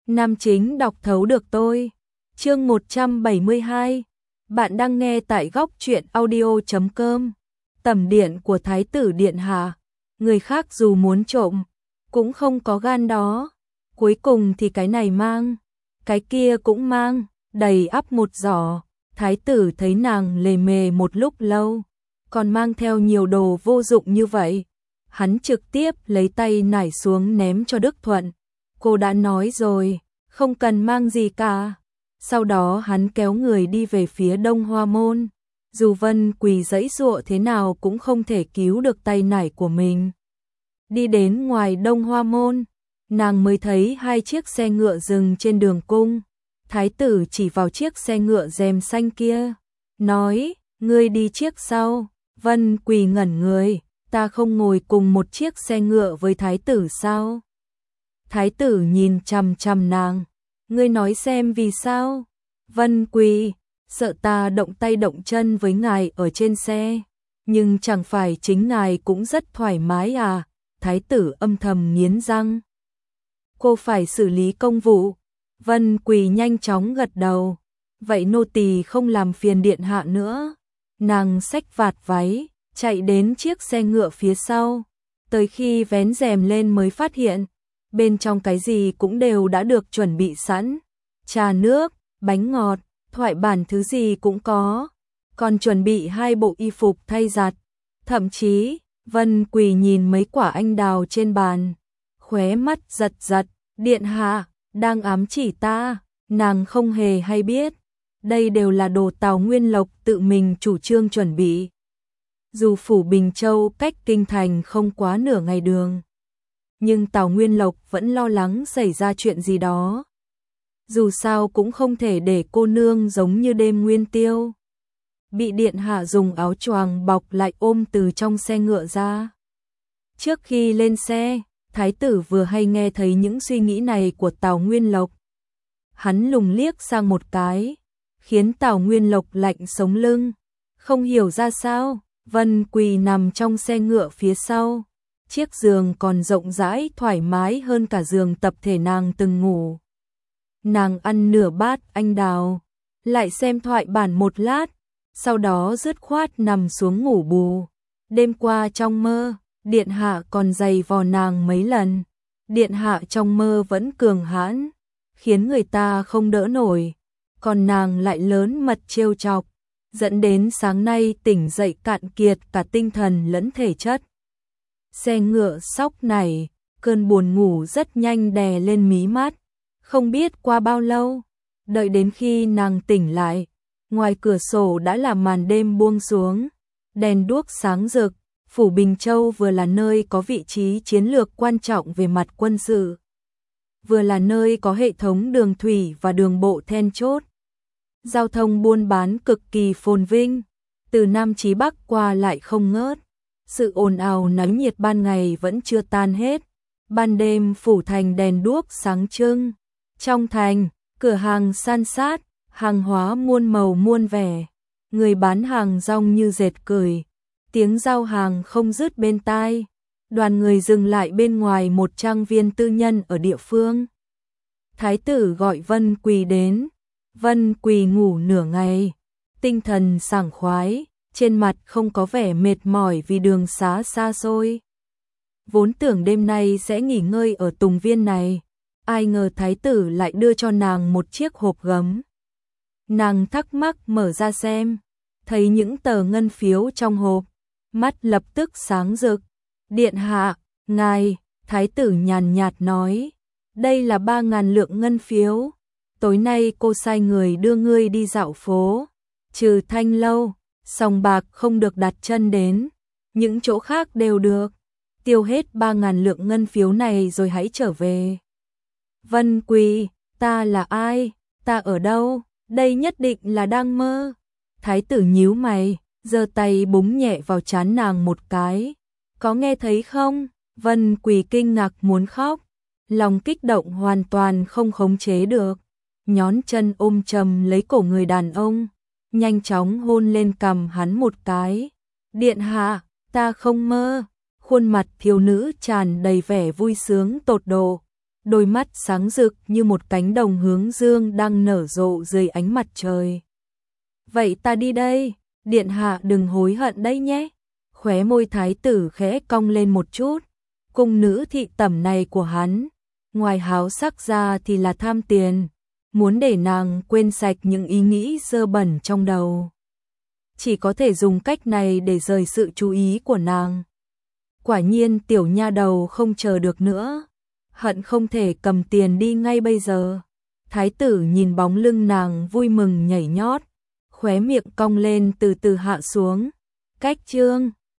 Nam chính đọc thấu được tôi. Chương 172. Bạn đang nghe tại góc truyện audio.com. Tẩm điện của Thái tử điện hạ. Người khác dù muốn trộm cũng không có gan đó. Cuối cùng thì cái này mang, cái kia cũng mang, đầy ắp một giỏ. Thái tử thấy nàng lề mề một lúc lâu, còn mang theo nhiều đồ vô dụng như vậy. Hắn trực tiếp lấy tay nải xuống ném cho Đức Thuận. Cô đã nói rồi, không cần mang gì cả. Sau đó hắn kéo người đi về phía Đông Hoa Môn. Dù Vân Quỳ giãy giụa thế nào cũng không thể cứu được tay nải của mình. Đi đến ngoài Đông Hoa Môn, nàng mới thấy hai chiếc xe ngựa dừng trên đường cung. Thái tử chỉ vào chiếc xe ngựa rèm xanh kia, nói, ngươi đi chiếc sau. Vân Quỳ ngẩn người, ta không ngồi cùng một chiếc xe ngựa với thái tử sao? Thái tử nhìn chằm chằm nàng, ngươi nói xem vì sao? Vân Quỳ, sợ ta động tay động chân với ngài ở trên xe, nhưng chẳng phải chính ngài cũng rất thoải mái à? Thái tử âm thầm nghiến răng. Cô phải xử lý công vụ. Vân Quỳ nhanh chóng gật đầu. Vậy nô tỳ không làm phiền điện hạ nữa. Nàng xách vạt váy, chạy đến chiếc xe ngựa phía sau. Tới khi vén rèm lên mới phát hiện, bên trong cái gì cũng đều đã được chuẩn bị sẵn. Trà nước, bánh ngọt, thoại bản thứ gì cũng có. Còn chuẩn bị 2 bộ y phục thay giặt. Thậm chí, Vân Quỳ nhìn mấy quả anh đào trên bàn, khóe mắt giật giật. Điện hạ, đang ám chỉ ta. Nàng không hề hay biết. Đây đều là đồ Tào Nguyên Lộc tự mình chủ trương chuẩn bị. Dù phủ Bình Châu cách kinh thành không quá nửa ngày đường, nhưng Tào Nguyên Lộc vẫn lo lắng xảy ra chuyện gì đó. Dù sao cũng không thể để cô nương giống như đêm Nguyên Tiêu, bị điện hạ dùng áo choàng bọc lại ôm từ trong xe ngựa ra. Trước khi lên xe, thái tử vừa hay nghe thấy những suy nghĩ này của Tào Nguyên Lộc. Hắn lùng liếc sang một cái, khiến Tào Nguyên Lộc lạnh sống lưng. Không hiểu ra sao, Vân Quỳ nằm trong xe ngựa phía sau. Chiếc giường còn rộng rãi thoải mái hơn cả giường tập thể nàng từng ngủ. Nàng ăn nửa bát anh đào, lại xem thoại bản một lát, sau đó dứt khoát nằm xuống ngủ bù. Đêm qua trong mơ, điện hạ còn giày vò nàng mấy lần. Điện hạ trong mơ vẫn cường hãn, khiến người ta không đỡ nổi. Còn nàng lại lớn mật trêu chọc, dẫn đến sáng nay tỉnh dậy cạn kiệt cả tinh thần lẫn thể chất. Xe ngựa sóc này, cơn buồn ngủ rất nhanh đè lên mí mắt. Không biết qua bao lâu, đợi đến khi nàng tỉnh lại, ngoài cửa sổ đã là màn đêm buông xuống, đèn đuốc sáng rực. Phủ Bình Châu vừa là nơi có vị trí chiến lược quan trọng về mặt quân sự, vừa là nơi có hệ thống đường thủy và đường bộ then chốt. Giao thông buôn bán cực kỳ phồn vinh, từ Nam chí Bắc qua lại không ngớt. Sự ồn ào náo nhiệt ban ngày vẫn chưa tan hết. Ban đêm phủ thành đèn đuốc sáng trưng. Trong thành, cửa hàng san sát, hàng hóa muôn màu muôn vẻ. Người bán hàng rong như dệt cười. Tiếng giao hàng không dứt bên tai. Đoàn người dừng lại bên ngoài một trang viên tư nhân ở địa phương. Thái tử gọi Vân Quỳ đến. Vân Quỳ ngủ nửa ngày, tinh thần sảng khoái, trên mặt không có vẻ mệt mỏi vì đường xá xa xôi. Vốn tưởng đêm nay sẽ nghỉ ngơi ở Tùng Viên này, ai ngờ thái tử lại đưa cho nàng một chiếc hộp gấm. Nàng thắc mắc mở ra xem, thấy những tờ ngân phiếu trong hộp, mắt lập tức sáng rực. Điện hạ, ngài, thái tử nhàn nhạt nói, đây là 3.000 lượng ngân phiếu. Tối nay cô sai người đưa ngươi đi dạo phố, trừ Thanh Lâu, sòng bạc không được đặt chân đến, những chỗ khác đều được. Tiêu hết 3.000 lượng ngân phiếu này rồi hãy trở về. Vân Quỳ, ta là ai? Ta ở đâu? Đây nhất định là đang mơ. Thái tử nhíu mày, giơ tay búng nhẹ vào trán nàng một cái. Có nghe thấy không? Vân Quỳ kinh ngạc muốn khóc, lòng kích động hoàn toàn không khống chế được. Nhón chân ôm chầm lấy cổ người đàn ông, nhanh chóng hôn lên cằm hắn một cái. Điện hạ, ta không mơ. Khuôn mặt thiếu nữ tràn đầy vẻ vui sướng tột độ. đôi mắt sáng rực như một cánh đồng hướng dương đang nở rộ dưới ánh mặt trời. Vậy ta đi đây, điện hạ đừng hối hận đấy nhé. Khóe môi thái tử khẽ cong lên một chút, cung nữ thị tẩm này của hắn, ngoài háo sắc ra thì là tham tiền, muốn để nàng quên sạch những ý nghĩ dơ bẩn trong đầu. Chỉ có thể dùng cách này để rời sự chú ý của nàng. Quả nhiên tiểu nha đầu không chờ được nữa, hận không thể cầm tiền đi ngay bây giờ. Thái tử nhìn bóng lưng nàng vui mừng nhảy nhót, khóe miệng cong lên từ từ hạ xuống. Cách chương